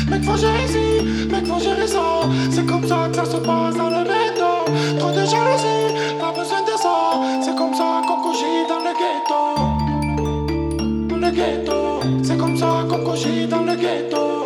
Mec faut gérer ci, mec faut gérer ça. C'est comme ça que ça se passe dans le ghetto. Trop de jalousie, pas besoin de ça. C'est comme ça qu'on cogite dans le ghetto. Dans le ghetto, c'est comme ça qu'on cogite dans le ghetto.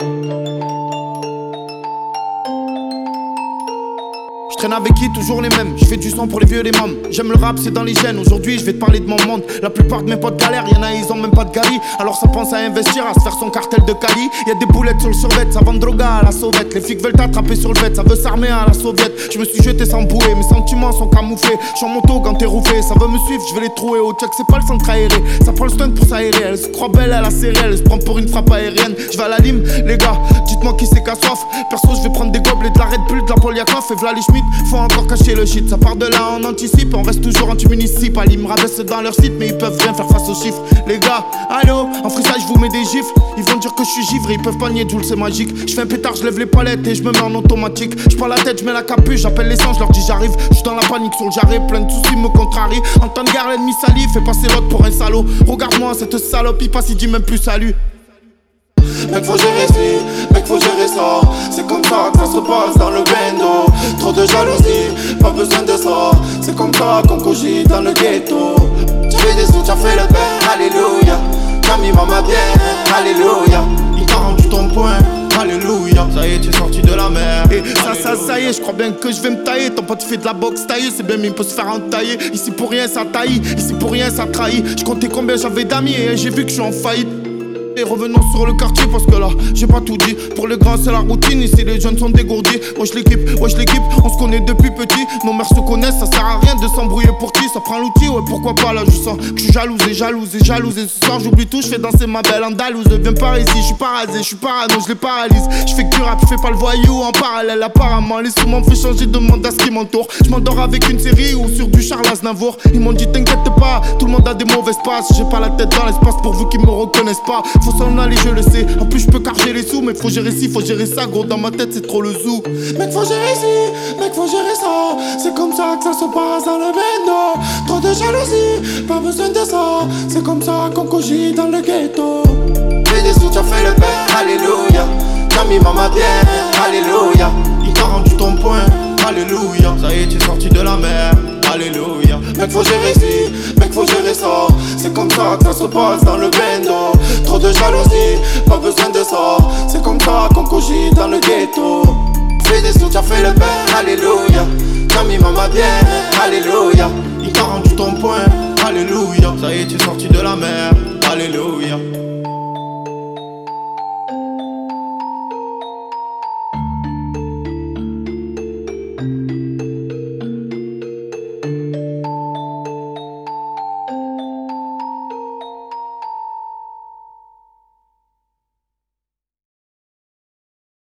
Je traîne avec qui? Toujours les mêmes. Je fais du son pour les vieux et les mômes. J'aime le rap, c'est dans les gènes. Aujourd'hui, je vais te parler de mon monde. La plupart de mes potes galèrent, y'en a, ils ont même pas de gali. Alors ça pense à investir, à se faire son cartel de Cali. Y'a des boulettes sur le survêt, ça vend droga à la sauvette. Les flics veulent t'attraper sur le vet, ça veut s'armer à la soviète. Je me suis jeté sans bouée, mes sentiments sont camouflés. J'suis en moto quand t'es rouffé, ça veut me suivre, je vais les trouver. Au check, c'est pas le centre aéré. Ça prend le stunt pour s'aérer. Elle se croit belle, elle a serré, elle se prend pour une frappe aérienne. Je vais à la lime, les gars, dites-moi qui c'est qu'à soif. Perso, je vais prendre des gobelets, de la Red Bull, de la Poliakov. Et v'là les Schmitt, faut encore cacher le shit. Ça part de là, on anticipe, on reste toujours anti-municipal. Ils me rabaissent dans leur site, mais ils peuvent rien faire face aux chiffres. Les gars, allô, en freestyle, je vous mets des gifles. Ils vont dire que je suis givré, ils peuvent pas nier, Jules, c'est magique. Je fais un pétard, je lève les palettes et je me mets en automatique. Je prends la tête, je mets la capuche, j'appelle les sangs, je leur dis j'arrive. Je suis dans la panique sur le jarret, plein de soucis me contrarient. En temps de guerre, l'ennemi s'allie, fait passer l'autre pour un salaud. Regarde-moi, cette salope, il passe, il dit même plus salut. Mec faut gérer ci, mec faut gérer ça. C'est comme ça que ça se passe dans le bendo. Trop de jalousie, pas besoin de ça. C'est comme ça qu'on cogite dans le ghetto. Tu fais des sous, tu as fait le pain, alléluia. T'as mis maman bien, alléluia. Il t'a rendu ton point, alléluia. Ça y est, tu es sorti de la mer. Et ça y est, je crois bien que je vais me tailler. Ton pote fait de la boxe taillée, c'est bien mais il peut se faire entailler. Ici pour rien ça taille, ici pour rien ça trahit. Je comptais combien j'avais d'amis et j'ai vu que je suis en faillite. Et revenons sur le quartier parce que là j'ai pas tout dit. Pour les grands c'est la routine, ici les jeunes sont dégourdis. Wesh l'équipe, on se connaît depuis petit. Nos mères se connaissent, ça sert à rien de s'embrouiller pour qui. Ça prend l'outil, ouais pourquoi pas. Là je sens que je suis jalouse et ce soir j'oublie tout, je fais danser ma belle andalouse. Viens par ici, je suis parasé, je suis parano, je les paralyse. Je fais que du rap, je fais pas le voyou en parallèle. Apparemment les sous m'ont fait changer de monde à ce qui m'entoure. Je m'endors avec une série ou sur du Charles Aznavour. Ils m'ont dit t'inquiète pas, tout le monde a des mauvaises passes. J'ai pas la tête dans l'espace pourvu qu'ils me reconnaissent pas. Faut s'en aller, je le sais. En plus, je peux carger les sous, mais faut gérer ci, faut gérer ça. Gros, dans ma tête, c'est trop le zoo. Mec, faut gérer ci, mec, faut gérer ça. C'est comme ça que ça se passe dans le bendo. Trop de jalousie, pas besoin de ça. C'est comme ça qu'on cogite dans le ghetto. Fais des sous, tu as fait le pain, alléluia. T'as mis maman bien, alléluia. Il t'a rendu ton point, alléluia. Ça y est, tu es sorti de la mer, alléluia. Mec faut gérer ci, mec faut gérer ça. C'est comme ça que ça se passe dans le bendo. Trop de jalousie, pas besoin de ça. C'est comme ça qu'on cogite dans le ghetto. Fais des sous, tu as fait le pain, alléluia. T'as mis maman bien, alléluia. Il t'a rendu ton point, alléluia. Ça y est, tu es sorti de la mer, alléluia.